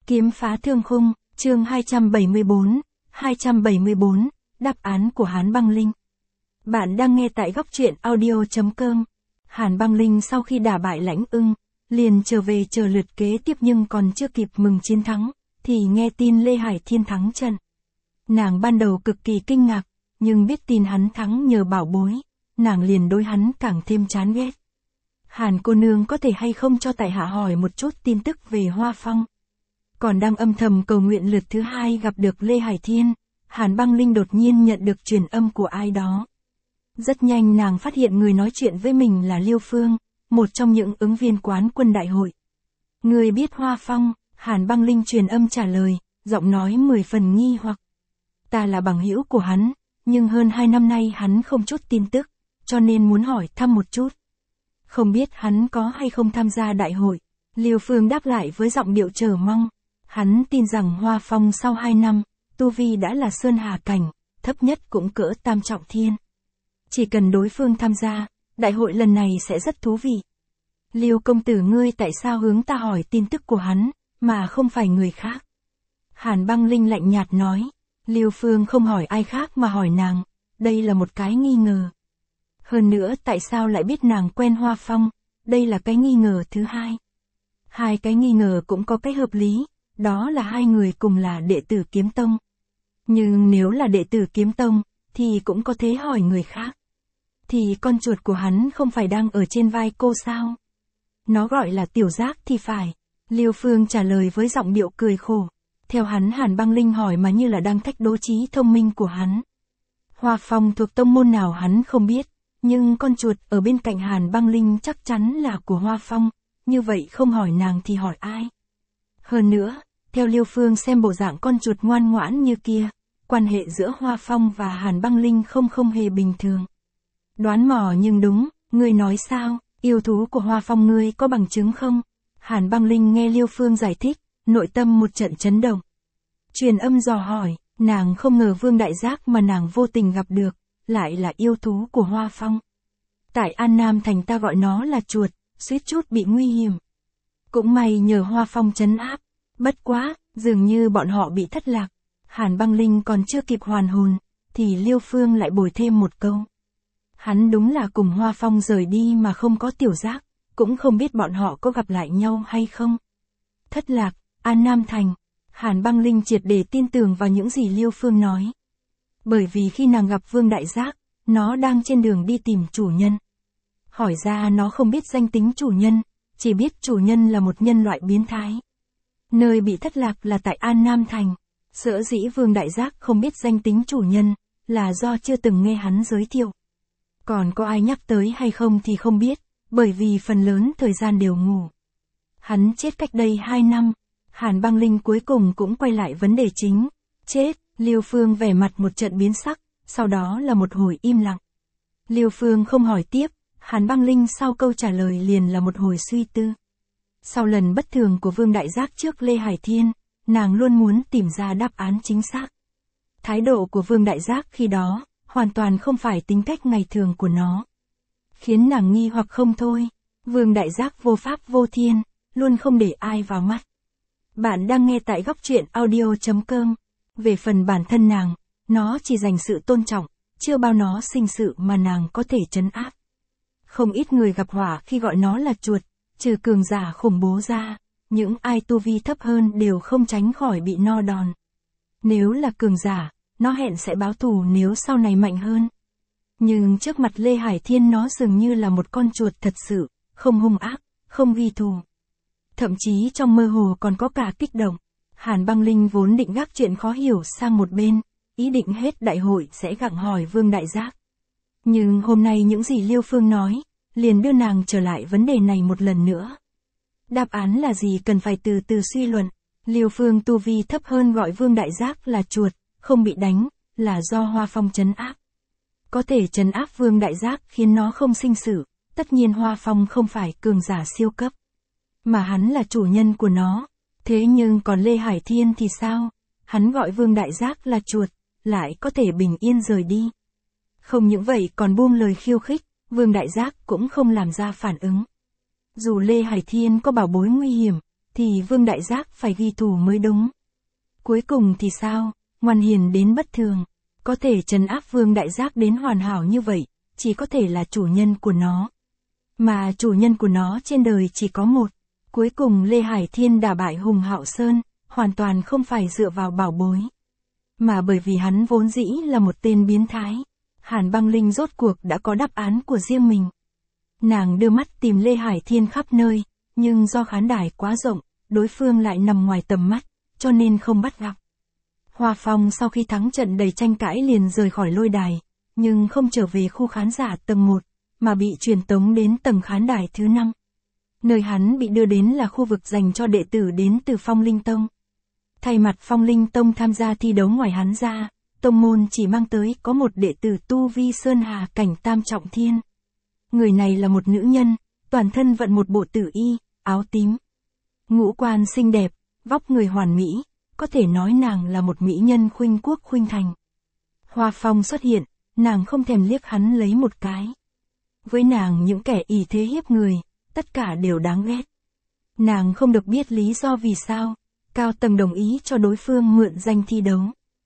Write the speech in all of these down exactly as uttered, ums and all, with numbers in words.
Kiếm phá thương khung, chương hai trăm bảy mươi bốn, hai trăm bảy mươi bốn, đáp án của Hàn Băng Linh. Bạn đang nghe tại góc truyện audio chấm com. Hàn Băng Linh sau khi đả bại Lãnh Ưng, liền trở về chờ lượt kế tiếp nhưng còn chưa kịp mừng chiến thắng, thì nghe tin Lê Hải Thiên thắng trận. Nàng ban đầu cực kỳ kinh ngạc, nhưng biết tin hắn thắng nhờ bảo bối, nàng liền đối hắn càng thêm chán ghét. Hàn cô nương có thể hay không cho tại hạ hỏi một chút tin tức về Hoa Phong. Còn đang âm thầm cầu nguyện lượt thứ hai gặp được Lê Hải Thiên, Hàn Băng Linh đột nhiên nhận được truyền âm của ai đó. Rất nhanh nàng phát hiện người nói chuyện với mình là Liêu Phương, một trong những ứng viên quán quân đại hội. Người biết Hoa Phong? Hàn Băng Linh truyền âm trả lời, giọng nói mười phần nghi hoặc. Ta là bằng hữu của hắn, nhưng hơn hai năm nay hắn không chút tin tức, cho nên muốn hỏi thăm một chút. Không biết hắn có hay không tham gia đại hội. Liêu Phương đáp lại với giọng điệu chờ mong. Hắn tin rằng Hoa Phong sau hai năm, tu vi đã là Sơn Hà cảnh, thấp nhất cũng cỡ Tam Trọng Thiên. Chỉ cần đối phương tham gia, đại hội lần này sẽ rất thú vị. Liêu công tử ngươi tại sao hướng ta hỏi tin tức của hắn, mà không phải người khác? Hàn Băng Linh lạnh nhạt nói. Liêu Phương không hỏi ai khác mà hỏi nàng, đây là một cái nghi ngờ. Hơn nữa tại sao lại biết nàng quen Hoa Phong, đây là cái nghi ngờ thứ hai. Hai cái nghi ngờ cũng có cái hợp lý, đó là hai người cùng là đệ tử Kiếm Tông. Nhưng nếu là đệ tử Kiếm Tông, thì cũng có thể hỏi người khác. Thì con chuột của hắn không phải đang ở trên vai cô sao? Nó gọi là Tiểu Giác thì phải. Liêu Phương trả lời với giọng điệu cười khổ. Theo hắn Hàn Băng Linh hỏi mà như là đang thách đố trí thông minh của hắn. Hoa Phong thuộc tông môn nào hắn không biết, nhưng con chuột ở bên cạnh Hàn Băng Linh chắc chắn là của Hoa Phong, như vậy không hỏi nàng thì hỏi ai? Hơn nữa, theo Liêu Phương xem bộ dạng con chuột ngoan ngoãn như kia, quan hệ giữa Hoa Phong và Hàn Băng Linh không không hề bình thường. Đoán mò nhưng đúng, ngươi nói sao, yêu thú của Hoa Phong ngươi có bằng chứng không? Hàn Băng Linh nghe Liêu Phương giải thích, nội tâm một trận chấn động. Truyền âm dò hỏi, nàng không ngờ Vương Đại Giác mà nàng vô tình gặp được, lại là yêu thú của Hoa Phong. Tại An Nam Thành ta gọi nó là chuột, suýt chút bị nguy hiểm. Cũng may nhờ Hoa Phong trấn áp, bất quá, dường như bọn họ bị thất lạc. Hàn Băng Linh còn chưa kịp hoàn hồn, thì Liêu Phương lại bồi thêm một câu. Hắn đúng là cùng Hoa Phong rời đi mà không có Tiểu Giác, cũng không biết bọn họ có gặp lại nhau hay không. Thất lạc, An Nam Thành. Hàn Băng Linh triệt để tin tưởng vào những gì Liêu Phương nói. Bởi vì khi nàng gặp Vương Đại Giác, nó đang trên đường đi tìm chủ nhân. Hỏi ra nó không biết danh tính chủ nhân, chỉ biết chủ nhân là một nhân loại biến thái. Nơi bị thất lạc là tại An Nam Thành. Sở dĩ Vương Đại Giác không biết danh tính chủ nhân, là do chưa từng nghe hắn giới thiệu. Còn có ai nhắc tới hay không thì không biết, bởi vì phần lớn thời gian đều ngủ. Hắn chết cách đây hai năm. Hàn Băng Linh cuối cùng cũng quay lại vấn đề chính. Chết, Liêu Phương vẻ mặt một trận biến sắc, sau đó là một hồi im lặng. Liêu Phương không hỏi tiếp, Hàn Băng Linh sau câu trả lời liền là một hồi suy tư. Sau lần bất thường của Vương Đại Giác trước Lê Hải Thiên, nàng luôn muốn tìm ra đáp án chính xác. Thái độ của Vương Đại Giác khi đó, hoàn toàn không phải tính cách ngày thường của nó. Khiến nàng nghi hoặc không thôi. Vương Đại Giác vô pháp vô thiên, luôn không để ai vào mắt. Bạn đang nghe tại góc truyện audio chấm com. Về phần bản thân nàng, nó chỉ dành sự tôn trọng, chưa bao nó sinh sự mà nàng có thể trấn áp. Không ít người gặp họa khi gọi nó là chuột, trừ cường giả khủng bố ra, những ai tu vi thấp hơn đều không tránh khỏi bị no đòn. Nếu là cường giả, nó hẹn sẽ báo thù nếu sau này mạnh hơn. Nhưng trước mặt Lê Hải Thiên nó dường như là một con chuột thật sự, không hung ác, không ghi thù. Thậm chí trong mơ hồ còn có cả kích động. Hàn Băng Linh vốn định gác chuyện khó hiểu sang một bên, ý định hết đại hội sẽ gặng hỏi Vương Đại Giác. Nhưng hôm nay những gì Liêu Phương nói, liền đưa nàng trở lại vấn đề này một lần nữa. Đáp án là gì cần phải từ từ suy luận. Liêu Phương tu vi thấp hơn gọi Vương Đại Giác là chuột, không bị đánh, là do Hoa Phong trấn áp. Có thể trấn áp Vương Đại Giác khiến nó không sinh sự, tất nhiên Hoa Phong không phải cường giả siêu cấp. Mà hắn là chủ nhân của nó. Thế nhưng còn Lê Hải Thiên thì sao? Hắn gọi Vương Đại Giác là chuột, lại có thể bình yên rời đi. Không những vậy còn buông lời khiêu khích, Vương Đại Giác cũng không làm ra phản ứng. Dù Lê Hải Thiên có bảo bối nguy hiểm, thì Vương Đại Giác phải ghi thù mới đúng. Cuối cùng thì sao, ngoan hiền đến bất thường, có thể trấn áp Vương Đại Giác đến hoàn hảo như vậy, chỉ có thể là chủ nhân của nó. Mà chủ nhân của nó trên đời chỉ có một. Cuối cùng Lê Hải Thiên đả bại Hùng Hạo Sơn, hoàn toàn không phải dựa vào bảo bối. Mà bởi vì hắn vốn dĩ là một tên biến thái. Hàn Băng Linh rốt cuộc đã có đáp án của riêng mình. Nàng đưa mắt tìm Lê Hải Thiên khắp nơi, nhưng do khán đài quá rộng, đối phương lại nằm ngoài tầm mắt, cho nên không bắt gặp. Hoa Phong sau khi thắng trận đầy tranh cãi liền rời khỏi lôi đài, nhưng không trở về khu khán giả tầng một, mà bị truyền tống đến tầng khán đài thứ năm. Nơi hắn bị đưa đến là khu vực dành cho đệ tử đến từ Phong Linh Tông. Thay mặt Phong Linh Tông tham gia thi đấu ngoài hắn ra, tông môn chỉ mang tới có một đệ tử tu vi Sơn Hà cảnh tam trọng thiên. Người này là một nữ nhân, toàn thân vận một bộ tử y, áo tím. Ngũ quan xinh đẹp, vóc người hoàn mỹ, có thể nói nàng là một mỹ nhân khuynh quốc khuynh thành. Hoa Phong xuất hiện, nàng không thèm liếc hắn lấy một cái. Với nàng những kẻ ỷ thế hiếp người, tất cả đều đáng ghét. Nàng không được biết lý do vì sao, cao tầng đồng ý cho đối phương mượn danh thi đấu.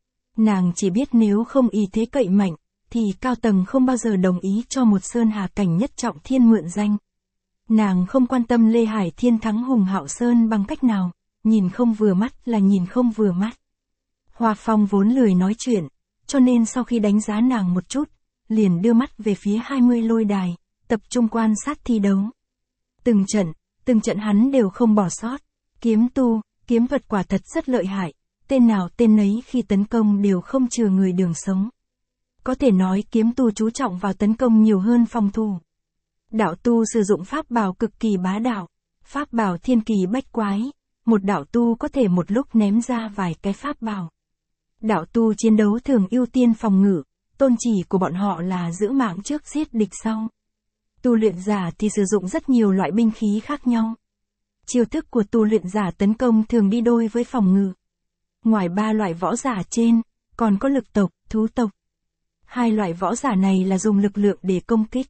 Nàng chỉ biết nếu không ỷ thế cậy mạnh, thì cao tầng không bao giờ đồng ý cho một Sơn Hà cảnh nhất trọng thiên mượn danh. Nàng không quan tâm Lê Hải Thiên thắng Hùng Hạo Sơn bằng cách nào, nhìn không vừa mắt là nhìn không vừa mắt. Hoa Phong vốn lười nói chuyện, cho nên sau khi đánh giá nàng một chút, liền đưa mắt về phía hai mươi lôi đài, tập trung quan sát thi đấu. Từng trận, từng trận hắn đều không bỏ sót. Kiếm tu, kiếm thuật quả thật rất lợi hại, tên nào tên nấy khi tấn công đều không chừa người đường sống. Có thể nói kiếm tu chú trọng vào tấn công nhiều hơn phòng thủ. Đạo tu sử dụng pháp bảo cực kỳ bá đạo, pháp bảo thiên kỳ bách quái, một đạo tu có thể một lúc ném ra vài cái pháp bảo. Đạo tu chiến đấu thường ưu tiên phòng ngự, tôn chỉ của bọn họ là giữ mạng trước giết địch sau. Tu luyện giả thì sử dụng rất nhiều loại binh khí khác nhau. Chiêu thức của tu luyện giả tấn công thường đi đôi với phòng ngự. Ngoài ba loại võ giả trên, còn có lực tộc, thú tộc. Hai loại võ giả này là dùng lực lượng để công kích.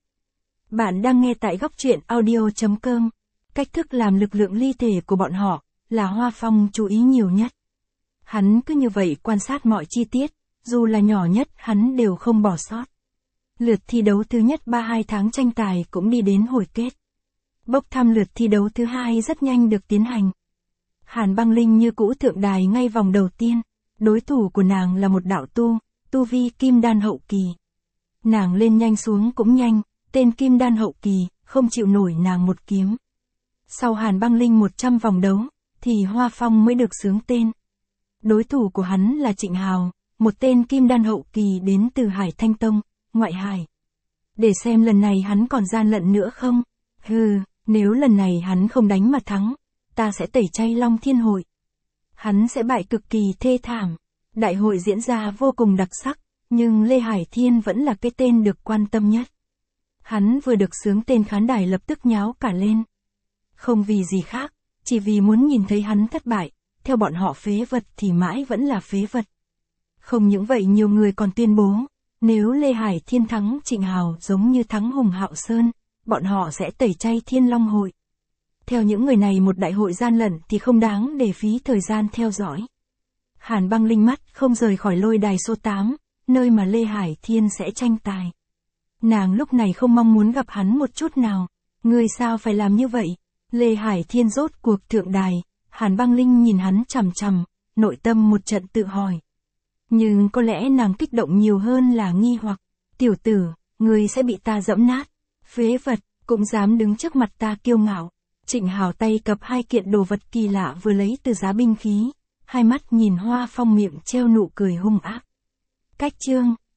Bạn đang nghe tại góc truyện audio chấm com. Cách thức làm lực lượng ly thể của bọn họ là Hoa Phong chú ý nhiều nhất. Hắn cứ như vậy quan sát mọi chi tiết, dù là nhỏ nhất hắn đều không bỏ sót. Lượt thi đấu thứ nhất ba hai tháng tranh tài cũng đi đến hồi kết. Bốc thăm lượt thi đấu thứ hai rất nhanh được tiến hành. Hàn Băng Linh như cũ thượng đài ngay vòng đầu tiên, đối thủ của nàng là một đạo tu, tu vi kim đan hậu kỳ. Nàng lên nhanh xuống cũng nhanh, tên kim đan hậu kỳ, không chịu nổi nàng một kiếm. Sau Hàn Băng Linh một trăm vòng đấu, thì Hoa Phong mới được xướng tên. Đối thủ của hắn là Trịnh Hào, một tên kim đan hậu kỳ đến từ Hải Thanh Tông, ngoại hải. Để xem lần này hắn còn gian lận nữa không? Hừ, nếu lần này hắn không đánh mà thắng, ta sẽ tẩy chay Long Thiên Hội. Hắn sẽ bại cực kỳ thê thảm. Đại hội diễn ra vô cùng đặc sắc, nhưng Lê Hải Thiên vẫn là cái tên được quan tâm nhất. Hắn vừa được xướng tên khán đài lập tức nháo cả lên. Không vì gì khác, chỉ vì muốn nhìn thấy hắn thất bại, theo bọn họ phế vật thì mãi vẫn là phế vật. Không những vậy nhiều người còn tuyên bố, nếu Lê Hải Thiên thắng Trịnh Hào giống như thắng Hùng Hạo Sơn, bọn họ sẽ tẩy chay Thiên Long Hội. Theo những người này một đại hội gian lận thì không đáng để phí thời gian theo dõi. Hàn Băng Linh mắt không rời khỏi lôi đài số tám, nơi mà Lê Hải Thiên sẽ tranh tài. Nàng lúc này không mong muốn gặp hắn một chút nào. Ngươi sao phải làm như vậy? Lê Hải Thiên rốt cuộc thượng đài, Hàn Băng Linh nhìn hắn chằm chằm, nội tâm một trận tự hỏi. Nhưng có lẽ nàng kích động nhiều hơn là nghi hoặc. Tiểu tử, ngươi sẽ bị ta dẫm nát. Phế vật, cũng dám đứng trước mặt ta kiêu ngạo. Trịnh Hào tay cập hai kiện đồ vật kỳ lạ vừa lấy từ giá binh khí. Hai mắt nhìn Hoa Phong miệng treo nụ cười hung ác. Cách chương